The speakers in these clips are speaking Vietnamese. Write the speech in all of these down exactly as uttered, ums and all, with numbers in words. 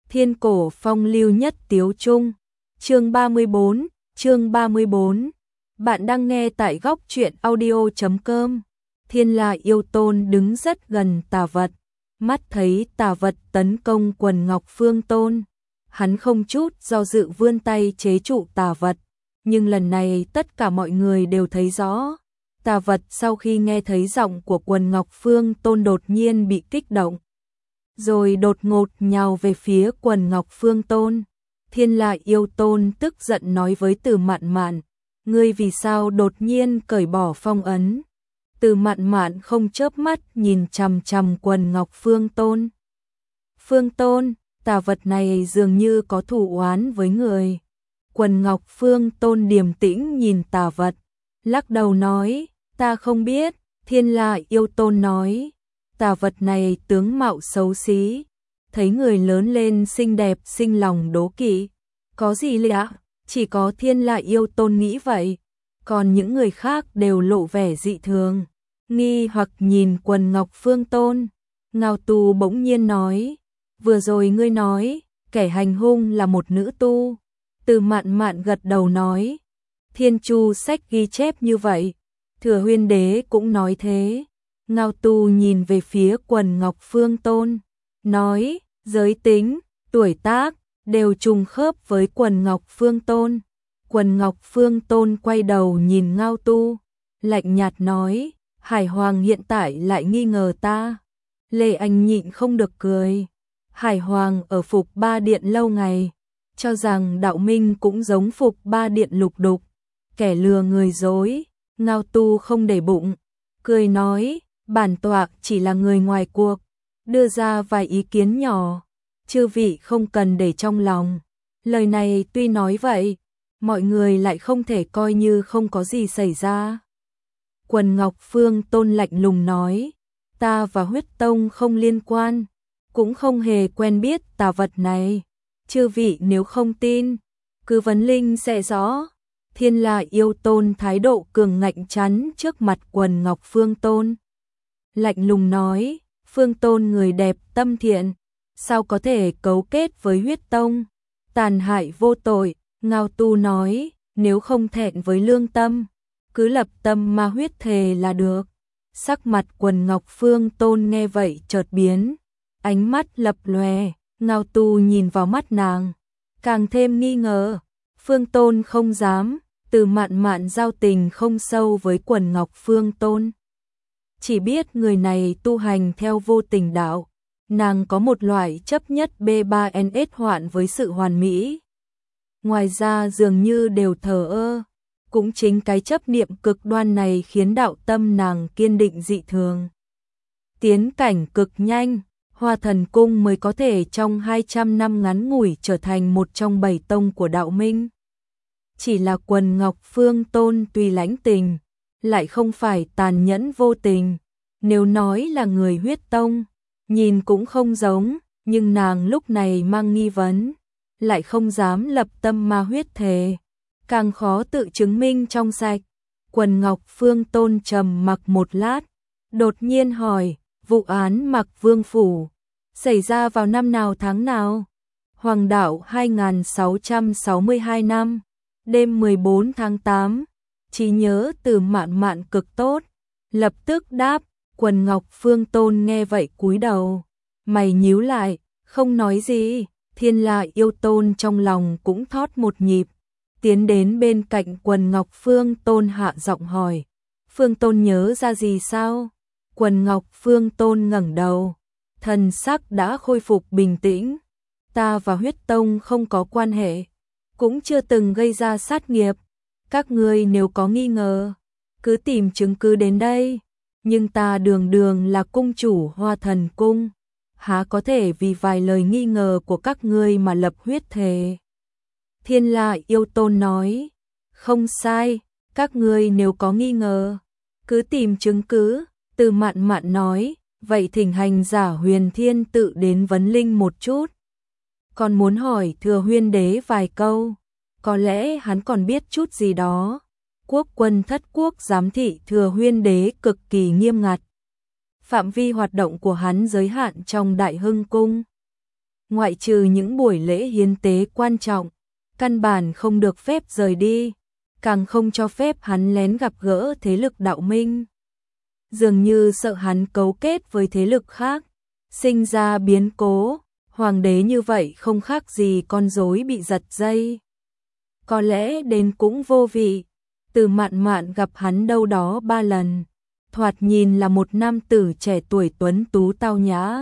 Thiên cổ phong lưu nhất tiếu trung. Chương ba mươi bốn, chương ba mươi bốn. Bạn đang nghe tại góc truyện audio chấm com. Thiên La Yêu Tôn đứng rất gần Tà Vật, mắt thấy Tà Vật tấn công Quần Ngọc Phương Tôn, hắn không chút do dự vươn tay chế trụ Tà Vật, nhưng lần này tất cả mọi người đều thấy rõ, Tà Vật sau khi nghe thấy giọng của Quần Ngọc Phương Tôn đột nhiên bị kích động, rồi đột ngột nhào về phía Quần Ngọc Phương Tôn. Thiên La Yêu Tôn tức giận nói với Từ Mạn Mạn, ngươi vì sao đột nhiên cởi bỏ phong ấn? Từ Mạn Mạn không chớp mắt nhìn chằm chằm Quần Ngọc Phương Tôn. Phương Tôn, Tà Vật này dường như có thù oán với người. Quần Ngọc Phương Tôn điềm tĩnh nhìn Tà Vật, lắc đầu nói, ta không biết. Thiên La Yêu Tôn nói, Tà Vật này tướng mạo xấu xí, thấy người lớn lên xinh đẹp sinh lòng đố kỵ. Có gì lạ? Chỉ có Thiên La Yêu Tôn nghĩ vậy, còn những người khác đều lộ vẻ dị thường, nghi hoặc nhìn Quần Ngọc Phương Tôn. Ngao Tu bỗng nhiên nói, vừa rồi ngươi nói, kẻ hành hung là một nữ tu. Từ Mạn Mạn gật đầu nói, Thiên Chu sách ghi chép như vậy, Thừa Huyên Đế cũng nói thế. Ngao Tu nhìn về phía Quần Ngọc Phương Tôn, nói, giới tính, tuổi tác, đều trùng khớp với Quần Ngọc Phương Tôn. Quần Ngọc Phương Tôn quay đầu nhìn Ngao Tu, lạnh nhạt nói, Hải Hoàng hiện tại lại nghi ngờ ta. Lê Anh nhịn không được cười, Hải Hoàng ở Phục Ba Điện lâu ngày, cho rằng đạo minh cũng giống Phục Ba Điện lục đục, kẻ lừa người dối. Ngao Tu không để bụng, cười nói, bản tọa chỉ là người ngoài cuộc, đưa ra vài ý kiến nhỏ, chư vị không cần để trong lòng. Lời này tuy nói vậy, mọi người lại không thể coi như không có gì xảy ra. Quần Ngọc Phương Tôn lạnh lùng nói, ta và Huyết Tông không liên quan, cũng không hề quen biết Tà Vật này. Chư vị nếu không tin, cứ vấn linh sẽ rõ. Thiên La Yêu Tôn thái độ cường ngạnh chắn trước mặt Quần Ngọc Phương Tôn, lạnh lùng nói, Phương Tôn người đẹp tâm thiện, sao có thể cấu kết với Huyết Tông, tàn hại vô tội. Ngao Tu nói, nếu không thẹn với lương tâm, cứ lập tâm ma huyết thề là được. Sắc mặt Quần Ngọc Phương Tôn nghe vậy chợt biến, ánh mắt lập lòe. Ngao Tu nhìn vào mắt nàng, càng thêm nghi ngờ. Phương Tôn không dám. Từ Mạn Mạn giao tình không sâu với Quần Ngọc Phương Tôn, chỉ biết người này tu hành theo vô tình đạo. Nàng có một loại chấp nhất B ba N S hoạn với sự hoàn mỹ, ngoài ra dường như đều thờ ơ. Cũng chính cái chấp niệm cực đoan này khiến đạo tâm nàng kiên định dị thường, tiến cảnh cực nhanh. Hoa Thần Cung mới có thể trong hai trăm năm ngắn ngủi trở thành một trong bảy tông của đạo minh. Chỉ là Quần Ngọc Phương Tôn tuy lãnh tình, lại không phải tàn nhẫn vô tình. Nếu nói là người Huyết Tông, nhìn cũng không giống, nhưng nàng lúc này mang nghi vấn, lại không dám lập tâm ma huyết thề, càng khó tự chứng minh trong sạch. Quần Ngọc Phương Tôn trầm mặc một lát, đột nhiên hỏi, vụ án Mặc Vương Phủ xảy ra vào năm nào tháng nào? Hoàng đạo hai nghìn sáu trăm sáu mươi hai năm, đêm mười bốn tháng tám. Trí nhớ Từ Mạn Mạn cực tốt, lập tức đáp. Quần Ngọc Phương Tôn nghe vậy cúi đầu, mày nhíu lại, không nói gì. Thiên La Yêu Tôn trong lòng cũng thót một nhịp, tiến đến bên cạnh Quần Ngọc Phương Tôn hạ giọng hỏi, Phương Tôn nhớ ra gì sao? Quần Ngọc Phương Tôn ngẩng đầu, thần sắc đã khôi phục bình tĩnh, ta và Huyết Tông không có quan hệ, cũng chưa từng gây ra sát nghiệp. Các ngươi nếu có nghi ngờ, cứ tìm chứng cứ đến đây. Nhưng ta đường đường là cung chủ Hoa Thần Cung, há có thể vì vài lời nghi ngờ của các ngươi mà lập huyết thề. Thiên La Yêu Tôn nói, không sai, các ngươi nếu có nghi ngờ, cứ tìm chứng cứ. Từ Mạn Mạn nói, vậy thỉnh hành giả Huyền Thiên tự đến vấn linh một chút. Còn muốn hỏi Thừa Huyên Đế vài câu, có lẽ hắn còn biết chút gì đó. Quốc quân thất quốc giám thị Thừa Huyên Đế cực kỳ nghiêm ngặt, phạm vi hoạt động của hắn giới hạn trong Đại Hưng Cung. ngoại trừ những buổi lễ hiến tế quan trọng, căn bản không được phép rời đi, càng không cho phép hắn lén gặp gỡ thế lực đạo minh. Dường như sợ hắn cấu kết với thế lực khác, sinh ra biến cố, hoàng đế như vậy không khác gì con rối bị giật dây. Có lẽ đến cũng vô vị, Từ Mạn Mạn gặp hắn đâu đó ba lần, thoạt nhìn là một nam tử trẻ tuổi tuấn tú tao nhã.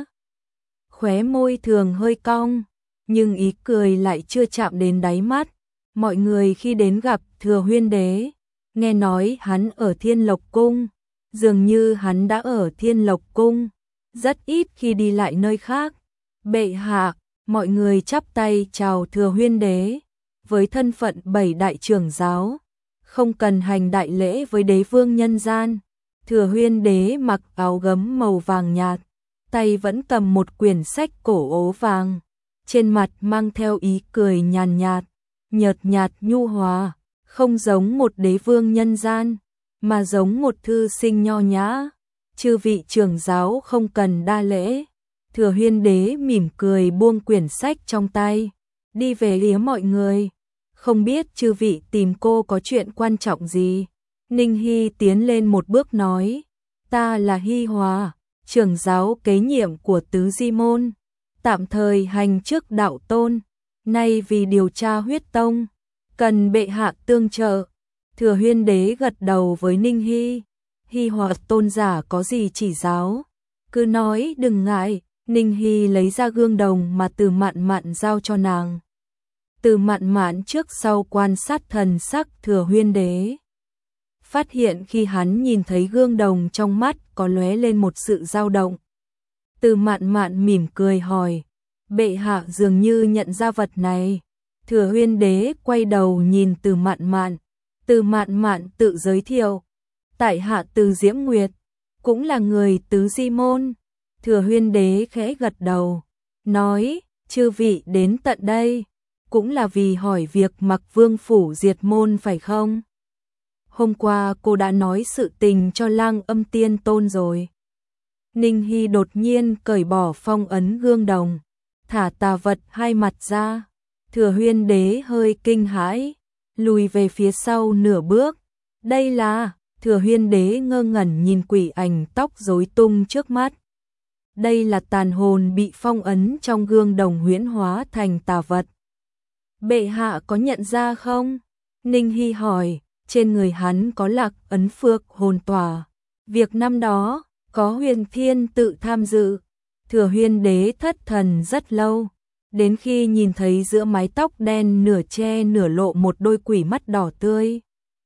Khóe môi thường hơi cong, nhưng ý cười lại chưa chạm đến đáy mắt. Mọi người khi đến gặp Thừa Huyên Đế, nghe nói hắn ở Thiên Lộc Cung, dường như hắn đã ở Thiên Lộc Cung, rất ít khi đi lại nơi khác. Bệ hạ, mọi người chắp tay chào Thừa Huyên Đế, với thân phận bảy đại trưởng giáo, không cần hành đại lễ với đế vương nhân gian. Thừa Huyên Đế mặc áo gấm màu vàng nhạt, tay vẫn cầm một quyển sách cổ ố vàng, trên mặt mang theo ý cười nhàn nhạt, nhợt nhạt nhu hòa, không giống một đế vương nhân gian, mà giống một thư sinh nho nhã. Chư vị trưởng giáo không cần đa lễ. Thừa Huyên Đế mỉm cười buông quyển sách trong tay, đi về phía mọi người. Không biết chư vị tìm cô có chuyện quan trọng gì? Ninh Hy tiến lên một bước nói, ta là Hy Hòa, trưởng giáo kế nhiệm của Tứ Di Môn, tạm thời hành chức đạo tôn, nay vì điều tra huyết tông, cần bệ hạ tương trợ. Thừa Huyên Đế gật đầu với Ninh Hy, Hy Hòa tôn giả có gì chỉ giáo, cứ nói đừng ngại. Ninh Hy lấy ra gương đồng mà Từ Mạn Mạn giao cho nàng. Từ Mạn Mạn trước sau quan sát thần sắc Thừa Huyên Đế, phát hiện khi hắn nhìn thấy gương đồng trong mắt có lóe lên một sự dao động. Từ Mạn Mạn mỉm cười hỏi, bệ hạ dường như nhận ra vật này. Thừa Huyên Đế quay đầu nhìn Từ Mạn Mạn, Từ Mạn Mạn tự giới thiệu, tại hạ Từ Diễm Nguyệt, cũng là người Tứ Di Môn. Thừa Huyên Đế khẽ gật đầu, nói, chư vị đến tận đây, cũng là vì hỏi việc Mặc Vương phủ diệt môn phải không? Hôm qua cô đã nói sự tình cho Lang Âm Tiên Tôn rồi. Ninh Hy đột nhiên cởi bỏ phong ấn gương đồng, thả tà vật hai mặt ra. Thừa Huyên Đế hơi kinh hãi, lùi về phía sau nửa bước. Đây là, Thừa Huyên Đế ngơ ngẩn nhìn quỷ ảnh tóc rối tung trước mắt. Đây là tàn hồn bị phong ấn trong gương đồng huyễn hóa thành tà vật. Bệ hạ có nhận ra không? Ninh Hy hỏi, trên người hắn có lạc ấn phược hồn tỏa. Việc năm đó, có Huyền Thiên tự tham dự. Thừa Huyên Đế thất thần rất lâu, đến khi nhìn thấy giữa mái tóc đen nửa che nửa lộ một đôi quỷ mắt đỏ tươi.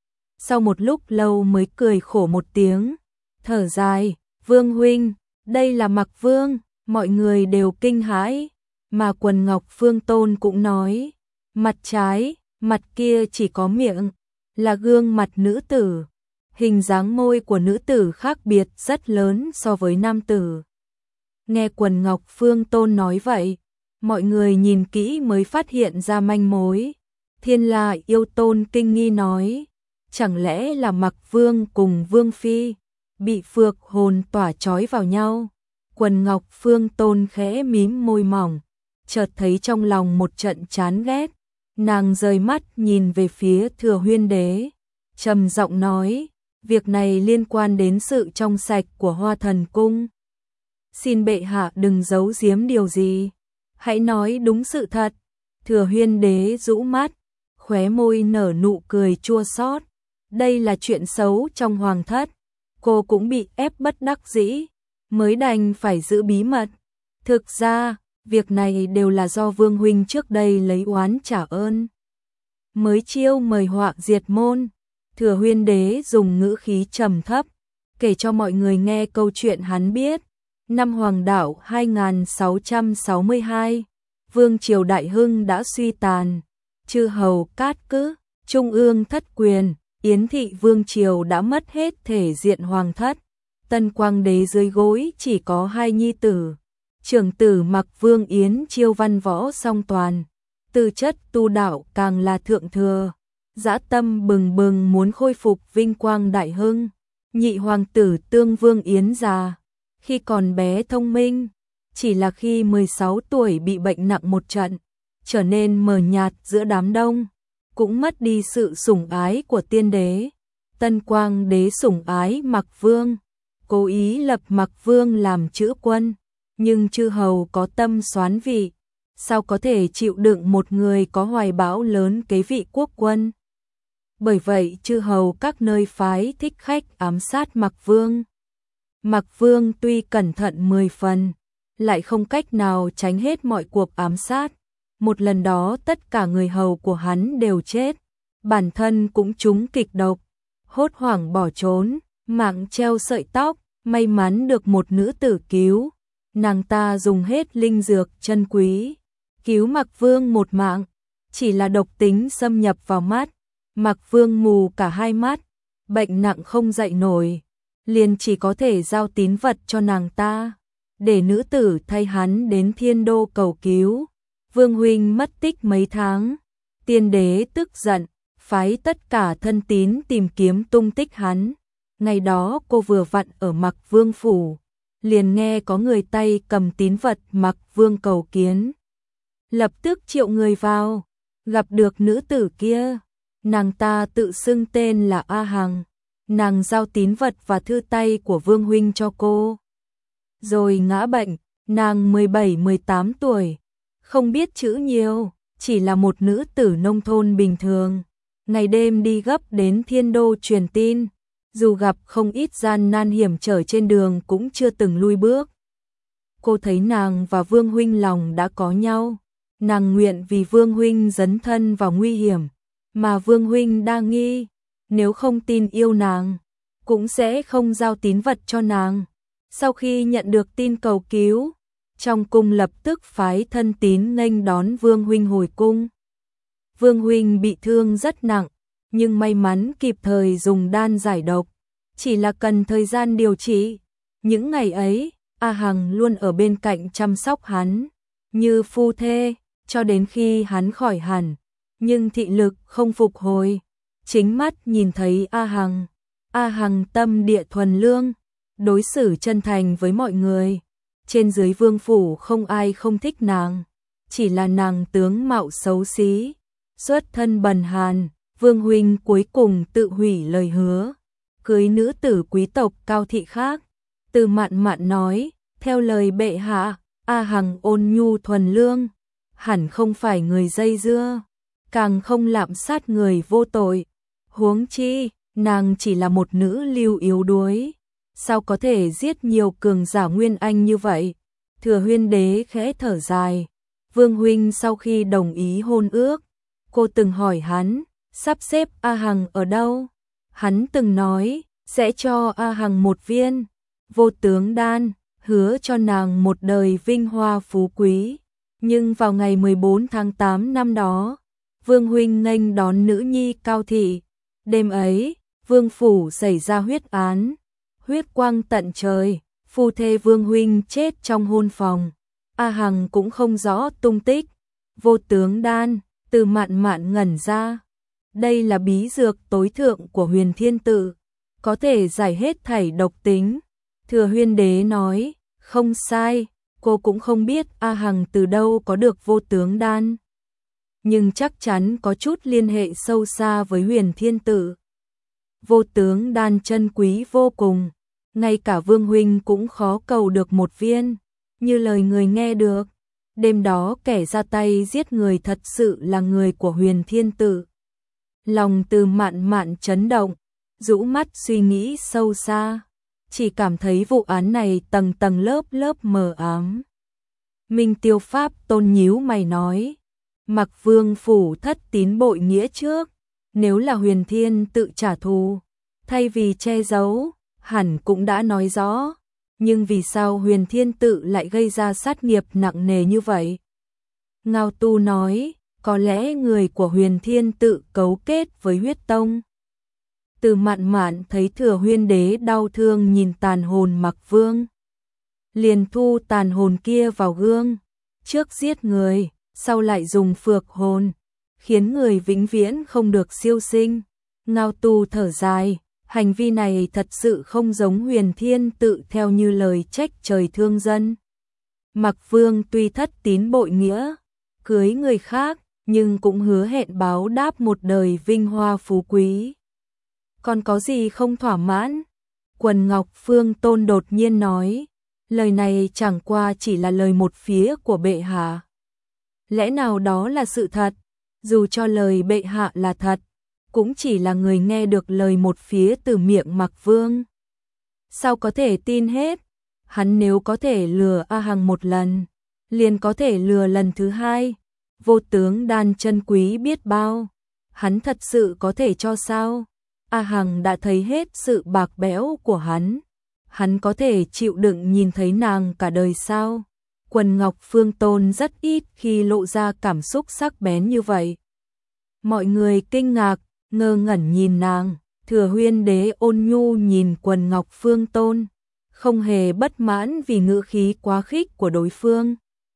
Sau một lúc lâu mới cười khổ một tiếng, thở dài, Vương huynh, đây là Mặc Vương. Mọi người đều kinh hãi, mà Quần Ngọc Phương Tôn cũng nói, mặt trái, mặt kia chỉ có miệng, là gương mặt nữ tử. Hình dáng môi của nữ tử khác biệt rất lớn so với nam tử. Nghe Quần Ngọc Phương Tôn nói vậy, mọi người nhìn kỹ mới phát hiện ra manh mối. Thiên La Yêu Tôn kinh nghi nói, chẳng lẽ là Mặc Vương cùng Vương Phi bị phược hồn tỏa trói vào nhau? Quần Ngọc Phương Tôn khẽ mím môi mỏng, chợt thấy trong lòng một trận chán ghét. Nàng rời mắt nhìn về phía Thừa Huyên Đế, trầm giọng nói, việc này liên quan đến sự trong sạch của Hoa Thần Cung. Xin bệ hạ đừng giấu giếm điều gì, hãy nói đúng sự thật. Thừa Huyên Đế rũ mắt, khóe môi nở nụ cười chua xót. Đây là chuyện xấu trong hoàng thất, cô cũng bị ép bất đắc dĩ, mới đành phải giữ bí mật. Thực ra, việc này đều là do Vương huynh trước đây lấy oán trả ơn, mới chiêu mời họa diệt môn. Thừa Huyên Đế dùng ngữ khí trầm thấp, kể cho mọi người nghe câu chuyện hắn biết. Năm Hoàng Đạo hai nghìn sáu trăm sáu mươi hai, Vương triều Đại Hưng đã suy tàn, chư hầu cát cứ, trung ương thất quyền, Yến thị Vương triều đã mất hết thể diện hoàng thất. Tân Quang Đế dưới gối chỉ có hai nhi tử, trưởng tử Mặc Vương Yến Chiêu văn võ song toàn, tư chất tu đạo càng là thượng thừa, dã tâm bừng bừng muốn khôi phục vinh quang Đại Hưng. Nhị hoàng tử Tương Vương Yến già, khi còn bé thông minh, chỉ là khi mười sáu tuổi bị bệnh nặng một trận, trở nên mờ nhạt giữa đám đông, cũng mất đi sự sủng ái của tiên đế. Tân Quang đế sủng ái Mạc Vương, cố ý lập Mạc Vương làm chữ quân, nhưng chư hầu có tâm soán vị, sao có thể chịu đựng một người có hoài bão lớn kế vị quốc quân. Bởi vậy chư hầu các nơi phái thích khách ám sát Mạc Vương. Mạc Vương tuy cẩn thận mười phần, lại không cách nào tránh hết mọi cuộc ám sát. Một lần đó tất cả người hầu của hắn đều chết, bản thân cũng trúng kịch độc, hốt hoảng bỏ trốn, mạng treo sợi tóc, may mắn được một nữ tử cứu. Nàng ta dùng hết linh dược chân quý, cứu Mạc Vương một mạng, chỉ là độc tính xâm nhập vào mắt, Mạc Vương mù cả hai mắt, bệnh nặng không dậy nổi, liền chỉ có thể giao tín vật cho nàng ta, để nữ tử thay hắn đến thiên đô cầu cứu. Vương huynh mất tích mấy tháng, tiên đế tức giận, phái tất cả thân tín tìm kiếm tung tích hắn. Ngày đó cô vừa vặn ở Mạc Vương phủ, liền nghe có người tay cầm tín vật Mạc Vương cầu kiến. Lập tức triệu người vào, gặp được nữ tử kia, nàng ta tự xưng tên là A Hằng, nàng giao tín vật và thư tay của Vương huynh cho cô. Rồi ngã bệnh, nàng mười bảy mười tám tuổi, không biết chữ nhiều, chỉ là một nữ tử nông thôn bình thường, ngày đêm đi gấp đến thiên đô truyền tin, dù gặp không ít gian nan hiểm trở trên đường cũng chưa từng lui bước. Cô thấy nàng và Vương huynh lòng đã có nhau, nàng nguyện vì Vương huynh dấn thân vào nguy hiểm, mà Vương huynh đa nghi, nếu không tin yêu nàng, cũng sẽ không giao tín vật cho nàng. Sau khi nhận được tin cầu cứu, trong cung lập tức phái thân tín nghênh đón Vương huynh hồi cung. Vương huynh bị thương rất nặng, nhưng may mắn kịp thời dùng đan giải độc, chỉ là cần thời gian điều trị. Những ngày ấy, A Hằng luôn ở bên cạnh chăm sóc hắn, như phu thê, cho đến khi hắn khỏi hẳn, nhưng thị lực không phục hồi. Chính mắt nhìn thấy A Hằng, A Hằng tâm địa thuần lương, đối xử chân thành với mọi người. Trên dưới vương phủ không ai không thích nàng, chỉ là nàng tướng mạo xấu xí, xuất thân bần hàn. Vương huynh cuối cùng tự hủy lời hứa, cưới nữ tử quý tộc cao thị khác. Từ Mạn Mạn nói, theo lời bệ hạ, A Hằng ôn nhu thuần lương, hẳn không phải người dây dưa, càng không lạm sát người vô tội. Huống chi, nàng chỉ là một nữ lưu yếu đuối, sao có thể giết nhiều cường giả nguyên anh như vậy. Thừa Huyên đế khẽ thở dài. Vương huynh sau khi đồng ý hôn ước, cô từng hỏi hắn sắp xếp A Hằng ở đâu. Hắn từng nói sẽ cho A Hằng một viên vô tướng đan, hứa cho nàng một đời vinh hoa phú quý. Nhưng vào ngày mười bốn tháng tám năm đó, Vương huynh nghênh đón nữ nhi Cao thị. Đêm ấy, Vương phủ xảy ra huyết án, huyết quang tận trời, phu thê Vương huynh chết trong hôn phòng. A Hằng cũng không rõ tung tích. Vô tướng đan, Từ Mạn Mạn ngẩn ra. Đây là bí dược tối thượng của Huyền Thiên Tự, có thể giải hết thảy độc tính. Thừa Huyên đế nói, không sai, cô cũng không biết A Hằng từ đâu có được vô tướng đan, nhưng chắc chắn có chút liên hệ sâu xa với Huyền Thiên Tự. Vô tướng đan chân quý vô cùng, ngay cả Vương huynh cũng khó cầu được một viên. Như lời người nghe được, đêm đó kẻ ra tay giết người thật sự là người của Huyền Thiên Tự. Lòng Từ Mạn Mạn chấn động, rũ mắt suy nghĩ sâu xa, chỉ cảm thấy vụ án này tầng tầng lớp lớp mờ ám. Minh Tiêu Pháp Tôn nhíu mày nói, Mạc Vương phủ thất tín bội nghĩa trước, nếu là Huyền Thiên Tự trả thù, thay vì che giấu, hẳn cũng đã nói rõ. Nhưng vì sao Huyền Thiên Tự lại gây ra sát nghiệp nặng nề như vậy? Ngao Tu nói, có lẽ người của Huyền Thiên Tự cấu kết với huyết tông. Từ Mạn Mạn thấy Thừa Huyên đế đau thương nhìn tàn hồn Mạc Vương, liền thu tàn hồn kia vào gương, trước giết người, sau lại dùng phược hồn, khiến người vĩnh viễn không được siêu sinh. Ngao Tu thở dài, hành vi này thật sự không giống Huyền Thiên Tự theo như lời trách trời thương dân. Mạc Vương tuy thất tín bội nghĩa, cưới người khác, nhưng cũng hứa hẹn báo đáp một đời vinh hoa phú quý. Còn có gì không thỏa mãn? Quần Ngọc Phương Tôn đột nhiên nói, lời này chẳng qua chỉ là lời một phía của bệ hạ. Lẽ nào đó là sự thật? Dù cho lời bệ hạ là thật, cũng chỉ là người nghe được lời một phía từ miệng Mạc Vương. Sao có thể tin hết? Hắn nếu có thể lừa A Hằng một lần, liền có thể lừa lần thứ hai. Vô tướng đan chân quý biết bao, hắn thật sự có thể cho sao? A Hằng đã thấy hết sự bạc bẽo của hắn, hắn có thể chịu đựng nhìn thấy nàng cả đời sao? Quần Ngọc Phương Tôn rất ít khi lộ ra cảm xúc sắc bén như vậy. Mọi người kinh ngạc, ngơ ngẩn nhìn nàng. Thừa Huyên Đế ôn nhu nhìn Quần Ngọc Phương Tôn, không hề bất mãn vì ngữ khí quá khích của đối phương.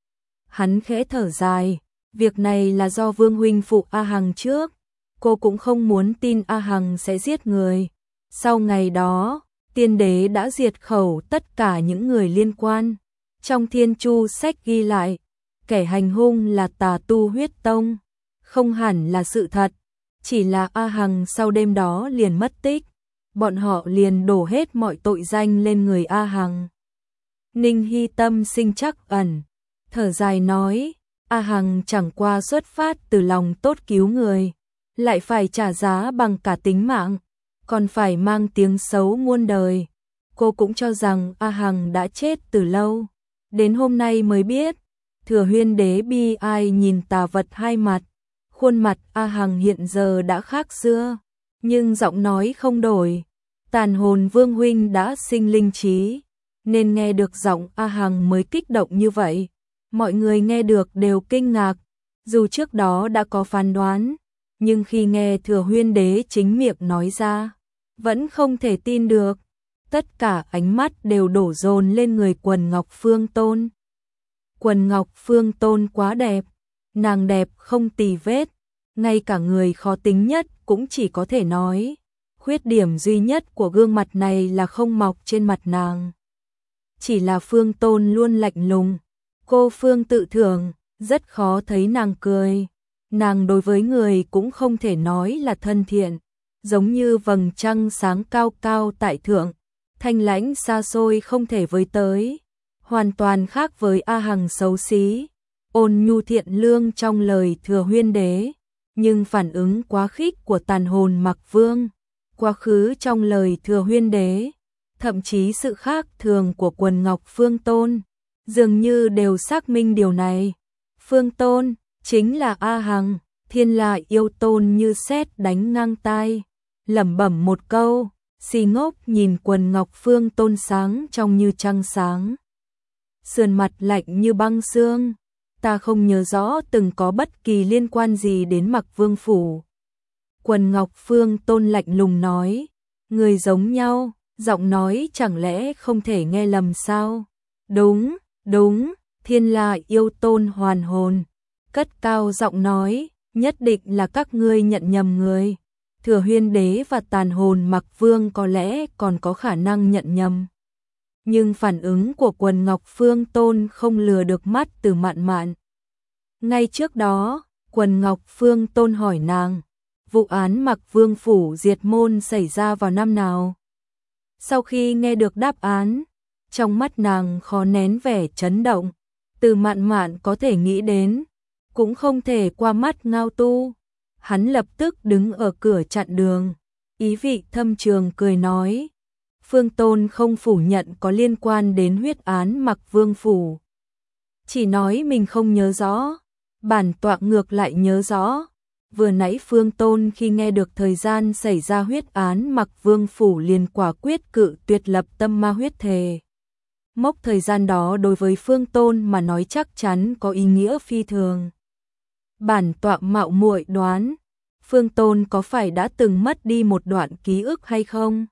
Hắn khẽ thở dài, việc này là do Vương huynh phụ A Hằng trước, cô cũng không muốn tin A Hằng sẽ giết người. Sau ngày đó, tiên đế đã diệt khẩu tất cả những người liên quan. Trong Thiên Chu sách ghi lại, kẻ hành hung là tà tu huyết tông, không hẳn là sự thật. Chỉ là A Hằng sau đêm đó liền mất tích, bọn họ liền đổ hết mọi tội danh lên người A Hằng. Ninh Hy tâm sinh trắc ẩn, thở dài nói, A Hằng chẳng qua xuất phát từ lòng tốt cứu người, lại phải trả giá bằng cả tính mạng, còn phải mang tiếng xấu muôn đời. Cô cũng cho rằng A Hằng đã chết từ lâu, đến hôm nay mới biết. Thừa Huyên Đế bi ai nhìn tà vật hai mặt. Khuôn mặt A Hằng hiện giờ đã khác xưa, nhưng giọng nói không đổi. Tàn hồn Vương huynh đã sinh linh trí, nên nghe được giọng A Hằng mới kích động như vậy. Mọi người nghe được đều kinh ngạc, dù trước đó đã có phán đoán, nhưng khi nghe Thừa Huyên Đế chính miệng nói ra, vẫn không thể tin được. Tất cả ánh mắt đều đổ dồn lên người Quần Ngọc Phương Tôn. Quần Ngọc Phương Tôn quá đẹp, nàng đẹp không tì vết, ngay cả người khó tính nhất cũng chỉ có thể nói. Khuyết điểm duy nhất của gương mặt này là không mọc trên mặt nàng. Chỉ là Phương Tôn luôn lạnh lùng, cô Phương tự thưởng, rất khó thấy nàng cười. Nàng đối với người cũng không thể nói là thân thiện, giống như vầng trăng sáng cao cao tại thượng, thanh lãnh xa xôi không thể với tới. Hoàn toàn khác với A Hằng xấu xí, ôn nhu thiện lương trong lời Thừa Huyên Đế, nhưng phản ứng quá khích của tàn hồn Mạc Vương, quá khứ trong lời Thừa Huyên Đế, thậm chí sự khác thường của Quần Ngọc Phương Tôn, dường như đều xác minh điều này. Phương Tôn chính là A Hằng, thiên là yêu tôn như sét đánh ngang tai, lẩm bẩm một câu, si ngốc nhìn Quần Ngọc Phương Tôn sáng trong như trăng sáng. Sườn mặt lạnh như băng xương, ta không nhớ rõ từng có bất kỳ liên quan gì đến Mạc Vương phủ. Quần Ngọc Phương Tôn lạnh lùng nói, người giống nhau, giọng nói chẳng lẽ không thể nghe lầm sao? Đúng, đúng, thiên la yêu tôn hoàn hồn, cất cao giọng nói, nhất định là các ngươi nhận nhầm người. Thừa Huyên Đế và tàn hồn Mạc Vương có lẽ còn có khả năng nhận nhầm. Nhưng phản ứng của Quần Ngọc Phương Tôn không lừa được mắt từ Mạn Mạn. Ngay trước đó, Quần Ngọc Phương Tôn hỏi nàng, vụ án Mạc Vương phủ diệt môn xảy ra vào năm nào? Sau khi nghe được đáp án, trong mắt nàng khó nén vẻ chấn động. Từ Mạn Mạn có thể nghĩ đến, cũng không thể qua mắt Ngao Tu. Hắn lập tức đứng ở cửa chặn đường, ý vị thâm trường cười nói, Phương Tôn không phủ nhận có liên quan đến huyết án Mạc Vương phủ, chỉ nói mình không nhớ rõ. Bản tọa ngược lại nhớ rõ, vừa nãy Phương Tôn khi nghe được thời gian xảy ra huyết án Mạc Vương phủ liền quả quyết cự tuyệt lập tâm ma huyết thề. Mốc thời gian đó đối với Phương Tôn mà nói chắc chắn có ý nghĩa phi thường. Bản tọa mạo muội đoán, Phương Tôn có phải đã từng mất đi một đoạn ký ức hay không?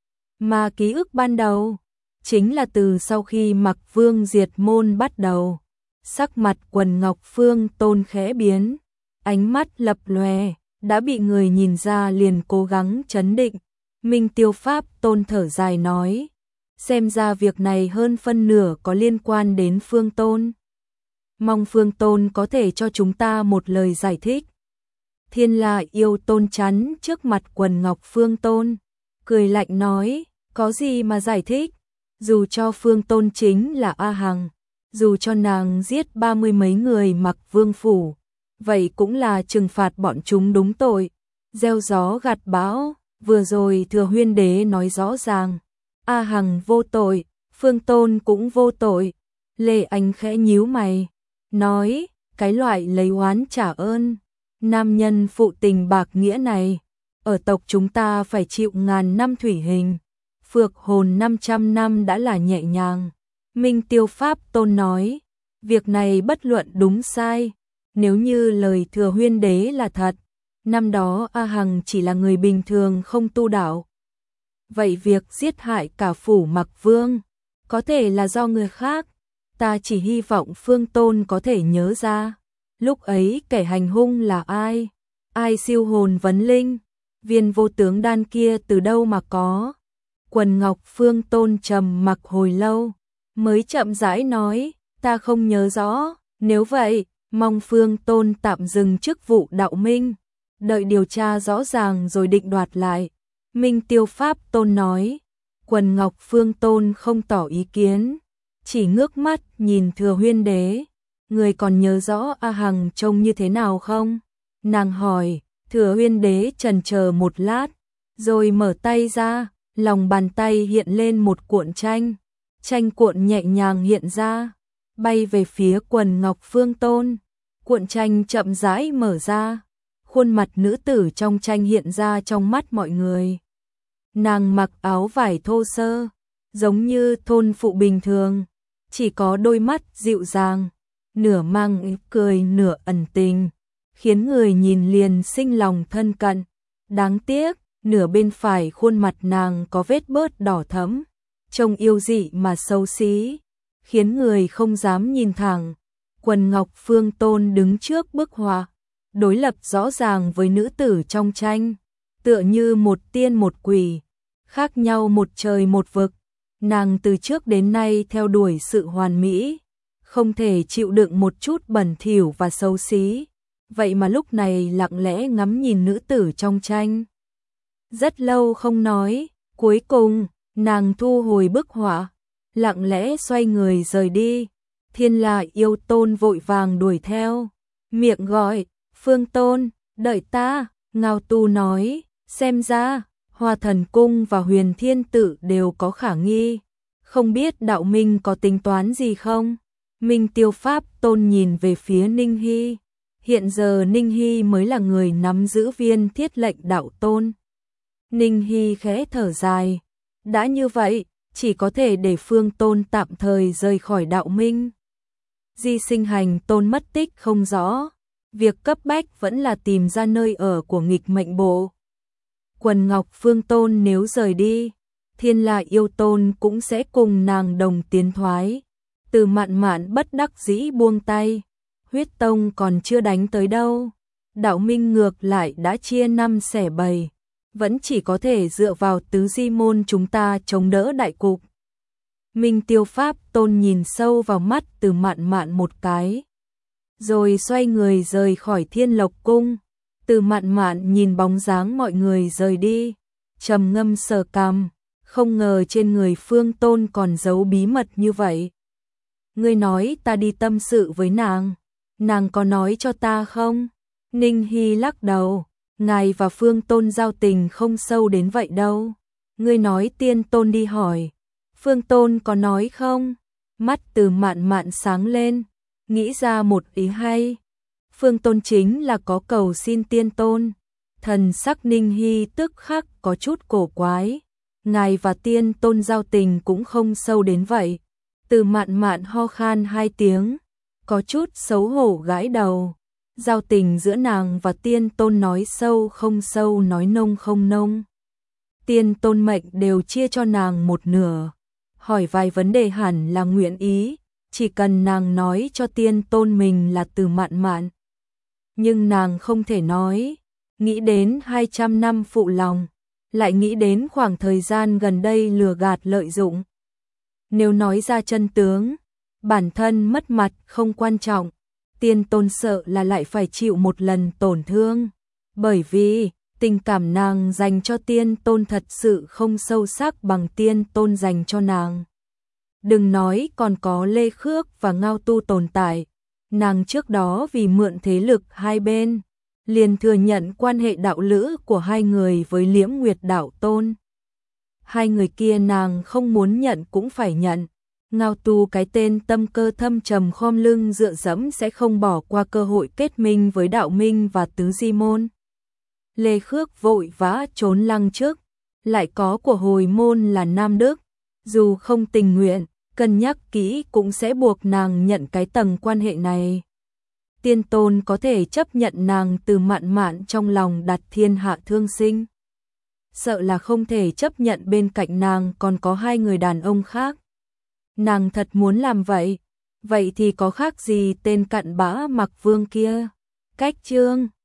Mà ký ức ban đầu, chính là từ sau khi Mạc Vương diệt môn bắt đầu. Sắc mặt Quần Ngọc Phương Tôn khẽ biến, ánh mắt lập lòe, đã bị người nhìn ra liền cố gắng trấn định. Minh Tiêu Pháp Tôn thở dài nói, xem ra việc này hơn phân nửa có liên quan đến Phương Tôn. Mong Phương Tôn có thể cho chúng ta một lời giải thích. Thiên La Yêu Tôn chắn trước mặt quần ngọc Phương Tôn, cười lạnh nói, có gì mà giải thích, dù cho Phương Tôn chính là A Hằng, dù cho nàng giết ba mươi mấy người Mặc Vương phủ, vậy cũng là trừng phạt bọn chúng đúng tội. Gieo gió gặt bão, vừa rồi Thừa Huyên Đế nói rõ ràng, A Hằng vô tội, Phương Tôn cũng vô tội. Lê Anh khẽ nhíu mày, nói, cái loại lấy oán trả ơn, nam nhân phụ tình bạc nghĩa này, ở tộc chúng ta phải chịu ngàn năm thủy hình, phược hồn năm trăm năm đã là nhẹ nhàng. Minh Tiêu Pháp Tôn nói, việc này bất luận đúng sai, nếu như lời Thừa Huyên Đế là thật, năm đó A Hằng chỉ là người bình thường không tu đạo. Vậy việc giết hại cả phủ Mặc Vương, có thể là do người khác, ta chỉ hy vọng Phương Tôn có thể nhớ ra, lúc ấy kẻ hành hung là ai, ai siêu hồn vấn linh, viên vô tướng đan kia từ đâu mà có. Quần ngọc Phương Tôn trầm mặc hồi lâu, mới chậm rãi nói, ta không nhớ rõ, nếu vậy, mong Phương Tôn tạm dừng chức vụ đạo minh, đợi điều tra rõ ràng rồi định đoạt lại. Minh Tiêu Pháp Tôn nói, quần ngọc Phương Tôn không tỏ ý kiến, chỉ ngước mắt nhìn Thừa Huyên Đế, người còn nhớ rõ A Hằng trông như thế nào không? Nàng hỏi. Thừa Huyên Đế chần chờ một lát, rồi mở tay ra, lòng bàn tay hiện lên một cuộn tranh, tranh cuộn nhẹ nhàng hiện ra, bay về phía quần ngọc Phương Tôn. Cuộn tranh chậm rãi mở ra, khuôn mặt nữ tử trong tranh hiện ra trong mắt mọi người. Nàng mặc áo vải thô sơ, giống như thôn phụ bình thường, chỉ có đôi mắt dịu dàng, nửa mang ý cười nửa ẩn tình, khiến người nhìn liền sinh lòng thân cận. Đáng tiếc, nửa bên phải khuôn mặt nàng có vết bớt đỏ thẫm, trông yêu dị mà xấu xí, khiến người không dám nhìn thẳng. Quần ngọc Phương Tôn đứng trước bức họa, đối lập rõ ràng với nữ tử trong tranh, tựa như một tiên một quỷ, khác nhau một trời một vực. Nàng từ trước đến nay theo đuổi sự hoàn mỹ, không thể chịu đựng một chút bẩn thỉu và xấu xí, vậy mà lúc này lặng lẽ ngắm nhìn nữ tử trong tranh. Rất lâu không nói, cuối cùng, nàng thu hồi bức họa, lặng lẽ xoay người rời đi. Thiên La Yêu Tôn vội vàng đuổi theo, miệng gọi, Phương Tôn, đợi ta. Ngao Tu nói, xem ra, Hoa Thần Cung và Huyền Thiên Tự đều có khả nghi, không biết đạo minh có tính toán gì không? Minh Tiêu Pháp Tôn nhìn về phía Ninh Hy, hiện giờ Ninh Hy mới là người nắm giữ viên thiết lệnh đạo tôn. Ninh Hy khẽ thở dài, đã như vậy, chỉ có thể để Phương Tôn tạm thời rời khỏi đạo minh. Di Sinh Hành Tôn mất tích không rõ, việc cấp bách vẫn là tìm ra nơi ở của nghịch mệnh bộ. Quần ngọc Phương Tôn nếu rời đi, Thiên La Yêu Tôn cũng sẽ cùng nàng đồng tiến thoái. Từ Mạn Mạn bất đắc dĩ buông tay, huyết tông còn chưa đánh tới đâu, đạo minh ngược lại đã chia năm xẻ bảy, vẫn chỉ có thể dựa vào tứ di môn chúng ta chống đỡ đại cục. Minh Tiêu Pháp Tôn nhìn sâu vào mắt Từ Mạn Mạn một cái, rồi xoay người rời khỏi Thiên Lộc Cung. Từ Mạn Mạn nhìn bóng dáng mọi người rời đi, trầm ngâm sờ cằm, không ngờ trên người Phương Tôn còn giấu bí mật như vậy. Ngươi nói ta đi tâm sự với nàng, nàng có nói cho ta không? Ninh Hy lắc đầu, ngài và Phương Tôn giao tình không sâu đến vậy đâu. Ngươi nói Tiên Tôn đi hỏi, Phương Tôn có nói không? Mắt Từ Mạn Mạn sáng lên, nghĩ ra một ý hay. Phương Tôn chính là có cầu xin Tiên Tôn. Thần sắc Ninh Hy tức khắc có chút cổ quái, ngài và Tiên Tôn giao tình cũng không sâu đến vậy. Từ Mạn Mạn ho khan hai tiếng, có chút xấu hổ gãi đầu. Giao tình giữa nàng và Tiên Tôn nói sâu không sâu, nói nông không nông. Tiên Tôn mệnh đều chia cho nàng một nửa, hỏi vài vấn đề hẳn là nguyện ý, chỉ cần nàng nói cho Tiên Tôn mình là Từ Mạn Mạn. Nhưng nàng không thể nói, nghĩ đến hai trăm năm phụ lòng, lại nghĩ đến khoảng thời gian gần đây lừa gạt lợi dụng, Nếu nói ra chân tướng, bản thân mất mặt không quan trọng, Tiên Tôn sợ là lại phải chịu một lần tổn thương, bởi vì tình cảm nàng dành cho Tiên Tôn thật sự không sâu sắc bằng Tiên Tôn dành cho nàng. Đừng nói còn có Lê Khước và Ngao Tu tồn tại, nàng trước đó vì mượn thế lực hai bên, liền thừa nhận quan hệ đạo lữ của hai người với Liễm Nguyệt Đạo Tôn. Hai người kia nàng không muốn nhận cũng phải nhận. Ngao Tu cái tên tâm cơ thâm trầm khom lưng dựa dẫm sẽ không bỏ qua cơ hội kết minh với Đạo Minh và Tứ Di Môn. Lê Khước vội vã trốn lăng trước, lại có của hồi môn là Nam Đức, dù không tình nguyện, cân nhắc kỹ cũng sẽ buộc nàng nhận cái tầng quan hệ này. Tiên Tôn có thể chấp nhận nàng từ mạn mạn trong lòng đặt thiên hạ thương sinh. Sợ là không thể chấp nhận bên cạnh nàng còn có hai người đàn ông khác. Nàng thật muốn làm vậy, vậy thì có khác gì tên cặn bã Mặc Vương kia. Cách chương